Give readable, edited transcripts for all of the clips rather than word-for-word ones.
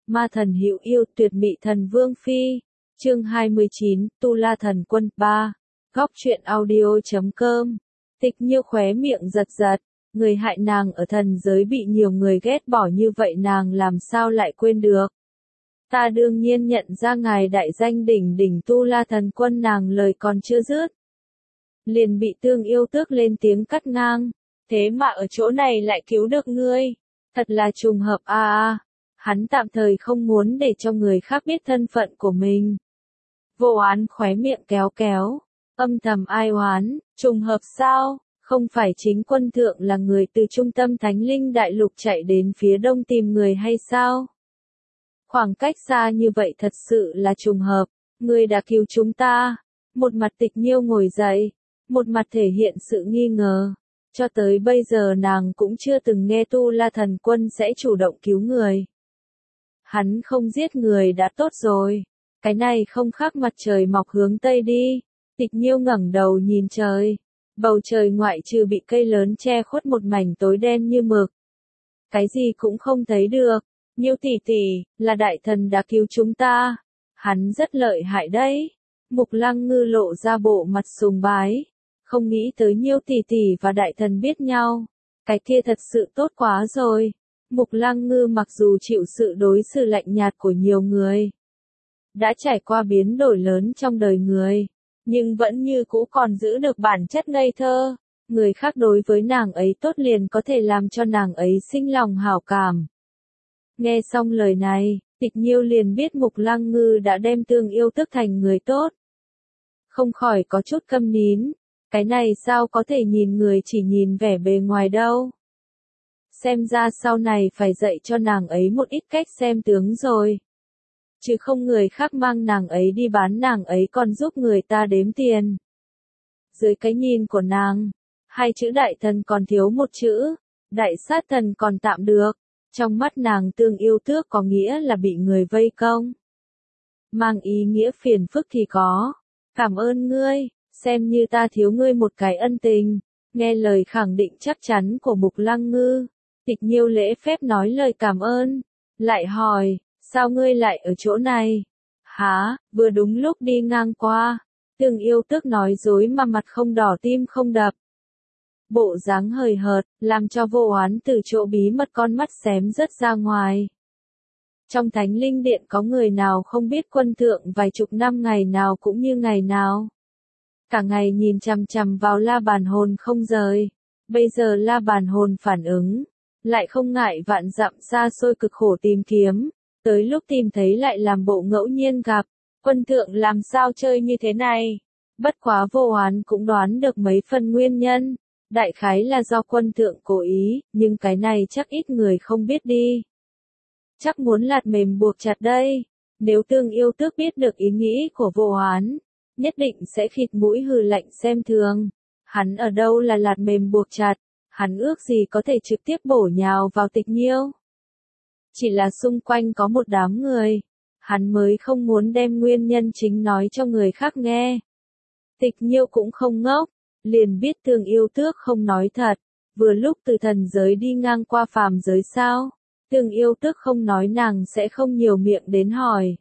Ma thần hữu yêu, tuyệt mỹ thần vương phi. Chương 29, Tu La Thần Quân 3. Góc truyện audio.com. Tịch Nhiêu khóe miệng giật giật, người hại nàng ở thần giới bị nhiều người ghét bỏ như vậy nàng làm sao lại quên được. Ta đương nhiên nhận ra ngài đại danh đỉnh đỉnh Tu La Thần Quân, nàng lời còn chưa dứt liền bị Tương Yêu Tước lên tiếng cắt ngang. Thế mà ở chỗ này lại cứu được ngươi, thật là trùng hợp a. Hắn tạm thời không muốn để cho người khác biết thân phận của mình. Vô Oán khóe miệng kéo kéo, âm thầm ai oán, trùng hợp sao, không phải chính quân thượng là người từ trung tâm Thánh Linh Đại Lục chạy đến phía đông tìm người hay sao? Khoảng cách xa như vậy thật sự là trùng hợp, ngươi đã cứu chúng ta. Một mặt Tịch Nhiêu ngồi dậy, một mặt thể hiện sự nghi ngờ. Cho tới bây giờ nàng cũng chưa từng nghe Tu La Thần Quân sẽ chủ động cứu người. Hắn không giết người đã tốt rồi, cái này không khác mặt trời mọc hướng Tây đi. Tịch Nhiêu ngẩng đầu nhìn trời, bầu trời ngoại trừ bị cây lớn che khuất một mảnh tối đen như mực. Cái gì cũng không thấy được. Nhiêu tỷ tỷ, là đại thần đã cứu chúng ta. Hắn rất lợi hại đấy. Mục Lăng Ngư lộ ra bộ mặt sùng bái. Không nghĩ tới Nhiêu tỷ tỷ và đại thần biết nhau. Cái kia thật sự tốt quá rồi. Mục Lăng Ngư mặc dù chịu sự đối xử lạnh nhạt của nhiều người, đã trải qua biến đổi lớn trong đời người, nhưng vẫn như cũ còn giữ được bản chất ngây thơ. Người khác đối với nàng ấy tốt liền có thể làm cho nàng ấy sinh lòng hảo cảm. Nghe xong lời này, Tịch Nhiêu liền biết Mục Lăng Ngư đã đem Tương Yêu Tước thành người tốt. Không khỏi có chút câm nín. Cái này sao có thể nhìn người chỉ nhìn vẻ bề ngoài đâu. Xem ra sau này phải dạy cho nàng ấy một ít cách xem tướng rồi. Chứ không người khác mang nàng ấy đi bán, nàng ấy còn giúp người ta đếm tiền. Dưới cái nhìn của nàng, hai chữ đại thần còn thiếu một chữ, đại sát thần còn tạm được. Trong mắt nàng Tương Yêu Tước có nghĩa là bị người vây công. Mang ý nghĩa phiền phức thì có. Cảm ơn ngươi, xem như ta thiếu ngươi một cái ân tình. Nghe lời khẳng định chắc chắn của Mục Lăng Ngư, Tịch Nhiêu lễ phép nói lời cảm ơn. Lại hỏi, sao ngươi lại ở chỗ này? Hả, vừa đúng lúc đi ngang qua. Tương Yêu Tước nói dối mà mặt không đỏ tim không đập. Bộ dáng hời hợt, làm cho Vô Oán từ chỗ bí mật con mắt xém rớt ra ngoài. Trong Thánh Linh Điện có người nào không biết quân thượng vài chục năm ngày nào cũng như ngày nào. Cả ngày nhìn chằm chằm vào La Bàn Hồn không rời. Bây giờ La Bàn Hồn phản ứng, lại không ngại vạn dặm xa xôi cực khổ tìm kiếm. Tới lúc tìm thấy lại làm bộ ngẫu nhiên gặp. Quân thượng làm sao chơi như thế này? Bất quá Vô Oán cũng đoán được mấy phần nguyên nhân. Đại khái là do quân thượng cố ý, nhưng cái này chắc ít người không biết đi. Chắc muốn lạt mềm buộc chặt đây. Nếu Tương Yêu Tước biết được ý nghĩ của Vô Oán, nhất định sẽ khịt mũi hừ lạnh xem thường. Hắn ở đâu là lạt mềm buộc chặt, hắn ước gì có thể trực tiếp bổ nhào vào Tịch Nhiêu. Chỉ là xung quanh có một đám người, hắn mới không muốn đem nguyên nhân chính nói cho người khác nghe. Tịch Nhiêu cũng không ngốc, liền biết Tương Yêu Tước không nói thật. Vừa lúc từ thần giới đi ngang qua phàm giới sao? Tương Yêu Tước không nói nàng sẽ không nhiều miệng đến hỏi.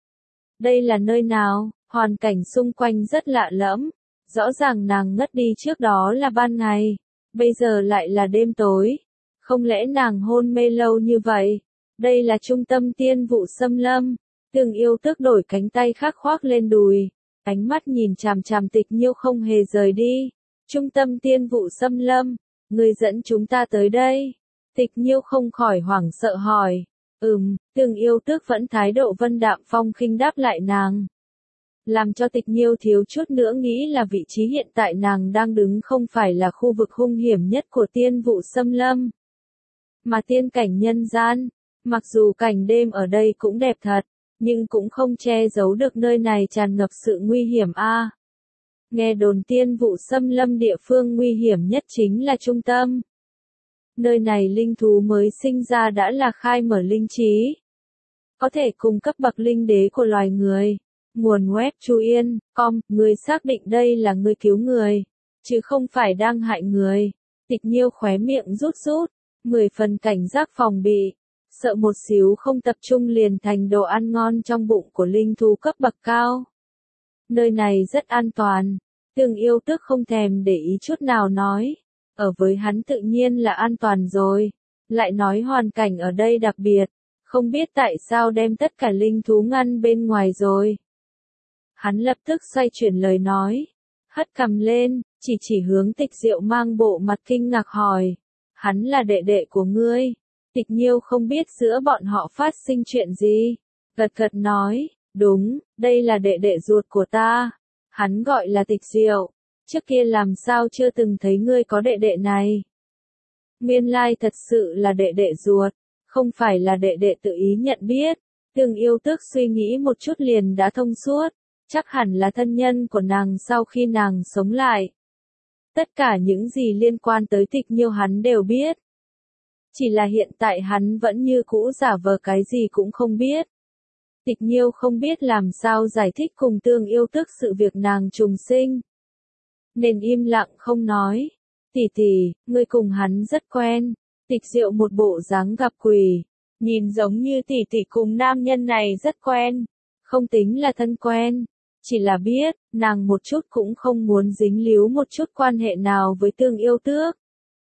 Đây là nơi nào? Hoàn cảnh xung quanh rất lạ lẫm. Rõ ràng nàng ngất đi trước đó là ban ngày, bây giờ lại là đêm tối. Không lẽ nàng hôn mê lâu như vậy? Đây là trung tâm Tiên Vụ Xâm Lâm. Tương Yêu Tước đổi cánh tay khác khoác lên đùi, ánh mắt nhìn chằm chằm Tịch Nhiêu không hề rời đi. Trung tâm Tiên Vụ Xâm Lâm, người dẫn chúng ta tới đây. Tịch Nhiêu không khỏi hoảng sợ hỏi. Tương Yêu Tước vẫn thái độ vân đạm phong khinh đáp lại nàng. Làm cho Tịch Nhiêu thiếu chút nữa nghĩ là vị trí hiện tại nàng đang đứng không phải là khu vực hung hiểm nhất của Tiên Vụ Xâm Lâm, mà tiên cảnh nhân gian. Mặc dù cảnh đêm ở đây cũng đẹp thật, nhưng cũng không che giấu được nơi này tràn ngập sự nguy hiểm a. Nghe đồn Tiên Vụ Xâm Lâm địa phương nguy hiểm nhất chính là trung tâm. Nơi này linh thú mới sinh ra đã là khai mở linh trí, có thể cùng cấp bậc linh đế của loài người. Nguồn web Chu Yên.com, người xác định đây là người cứu người, chứ không phải đang hại người. Tịch Nhiêu khóe miệng rút rút, 10 phần cảnh giác phòng bị. sợ một xíu không tập trung liền thành đồ ăn ngon trong bụng của linh thú cấp bậc cao. Nơi này rất an toàn, Tương Yêu Tước không thèm để ý chút nào nói, ở với hắn tự nhiên là an toàn rồi, lại nói hoàn cảnh ở đây đặc biệt, không biết tại sao đem tất cả linh thú ngăn bên ngoài rồi. Hắn lập tức xoay chuyển lời nói, hất cằm lên, chỉ hướng Tịch Diệu mang bộ mặt kinh ngạc hỏi, hắn là đệ đệ của ngươi. Tịch Nhiêu không biết giữa bọn họ phát sinh chuyện gì, gật gật nói, đúng, đây là đệ đệ ruột của ta, hắn gọi là Tịch Diệu, trước kia làm sao chưa từng thấy ngươi có đệ đệ này. Nguyên lai thật sự là đệ đệ ruột, không phải là đệ đệ tự ý nhận biết. Tương Yêu Tước suy nghĩ một chút liền đã thông suốt, chắc hẳn là thân nhân của nàng sau khi nàng sống lại. Tất cả những gì liên quan tới Tịch Nhiêu hắn đều biết. Chỉ là hiện tại hắn vẫn như cũ giả vờ cái gì cũng không biết. Tịch Nhiêu không biết làm sao giải thích cùng Tương Yêu Tước sự việc nàng trùng sinh, nên im lặng không nói. Tỷ tỷ, ngươi cùng hắn rất quen. Tịch Diệu một bộ dáng gặp quỷ, nhìn giống như tỷ tỷ cùng nam nhân này rất quen, không tính là thân quen, chỉ là biết, nàng một chút cũng không muốn dính líu một chút quan hệ nào với Tương Yêu Tước.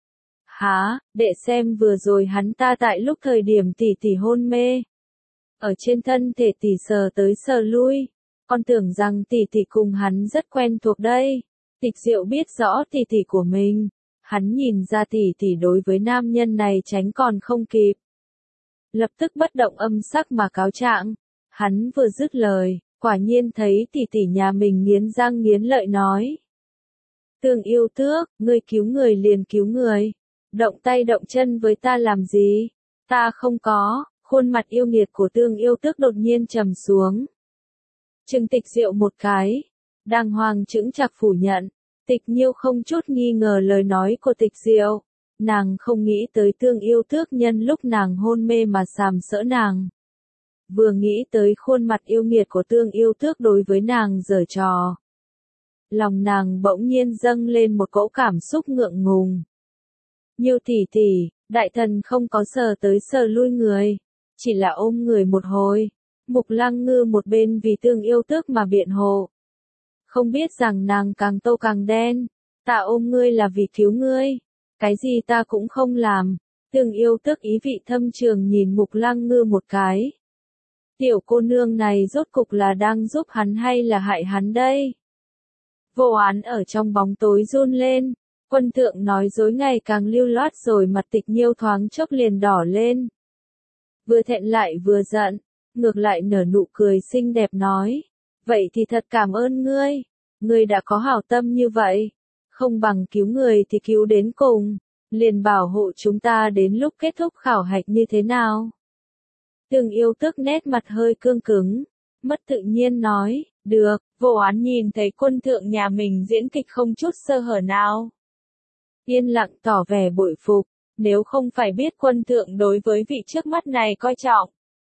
Hả, đệ xem vừa rồi hắn ta tại lúc thời điểm tỷ tỷ hôn mê, ở trên thân thể tỷ sờ tới sờ lui, con tưởng rằng tỷ tỷ cùng hắn rất quen thuộc đây. Tịch Diệu biết rõ tỷ tỷ của mình, hắn nhìn ra tỷ tỷ đối với nam nhân này tránh còn không kịp. Lập tức bất động âm sắc mà cáo trạng, hắn vừa dứt lời, quả nhiên thấy tỷ tỷ nhà mình nghiến răng nghiến lợi nói. Tương Yêu Tước, ngươi cứu người liền cứu người, động tay động chân với ta làm gì, ta không có. Khuôn mặt yêu nghiệt của Tương Yêu Tước đột nhiên trầm xuống. Trừng Tịch Diệu một cái, đàng hoàng chững chạc phủ nhận. Tịch Nhiêu không chút nghi ngờ lời nói của Tịch Diệu, nàng không nghĩ tới Tương Yêu Tước nhân lúc nàng hôn mê mà sàm sỡ nàng. Vừa nghĩ tới khuôn mặt yêu nghiệt của Tương Yêu Tước đối với nàng giở trò, lòng nàng bỗng nhiên dâng lên một cỗ cảm xúc ngượng ngùng. Nhiêu tỷ tỷ, đại thần không có sờ tới sờ lui người, chỉ là ôm người một hồi. Mục Lăng Ngư một bên vì Tương Yêu Tước mà biện hộ, không biết rằng nàng càng tô càng đen. Ta ôm ngươi là vì cứu ngươi, cái gì ta cũng không làm. Tương Yêu Tước ý vị thâm trường nhìn Mục Lăng Ngư một cái. Tiểu cô nương này rốt cục là đang giúp hắn hay là hại hắn đây? Vô Án ở trong bóng tối run lên, Quân Thượng nói dối ngày càng lưu loát rồi mặt Tịch Nhiêu thoáng chốc liền đỏ lên. Vừa thẹn lại vừa giận, ngược lại nở nụ cười xinh đẹp nói, vậy thì thật cảm ơn ngươi, ngươi đã có hảo tâm như vậy, không bằng cứu người thì cứu đến cùng, liền bảo hộ chúng ta đến lúc kết thúc khảo hạch như thế nào. Tương Yêu Tước nét mặt hơi cương cứng, mất tự nhiên nói, được. Vô Án nhìn thấy Quân Thượng nhà mình diễn kịch không chút sơ hở nào, yên lặng tỏ vẻ bội phục. Nếu không phải biết Quân Thượng đối với vị trước mắt này coi trọng,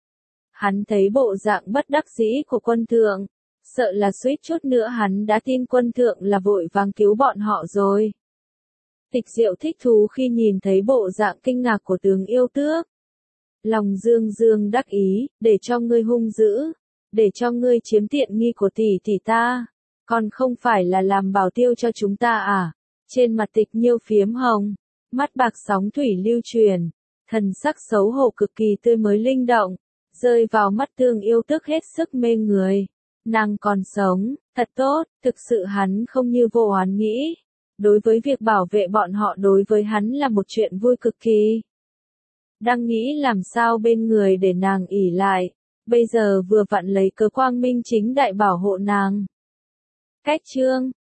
hắn thấy bộ dạng bất đắc dĩ của Quân Thượng, sợ là suýt chút nữa hắn đã tin Quân Thượng là vội vàng cứu bọn họ rồi. Tịch Diệu thích thú khi nhìn thấy bộ dạng kinh ngạc của Tương Yêu Tước. Lòng dương dương đắc ý, để cho ngươi hung dữ, để cho ngươi chiếm tiện nghi của tỷ tỷ ta, còn không phải là làm bảo tiêu cho chúng ta à? Trên mặt Tịch Nhiêu phiếm hồng, mắt bạc sóng thủy lưu truyền, thần sắc xấu hổ cực kỳ tươi mới linh động, rơi vào mắt Tương Yêu Tước hết sức mê người. Nàng còn sống, thật tốt, thực sự hắn không như Vô Án nghĩ. Đối với việc bảo vệ bọn họ đối với hắn là một chuyện vui cực kỳ. Đang nghĩ làm sao bên người để nàng ỷ lại, bây giờ vừa vặn lấy cớ quang minh chính đại bảo hộ nàng. Cách chương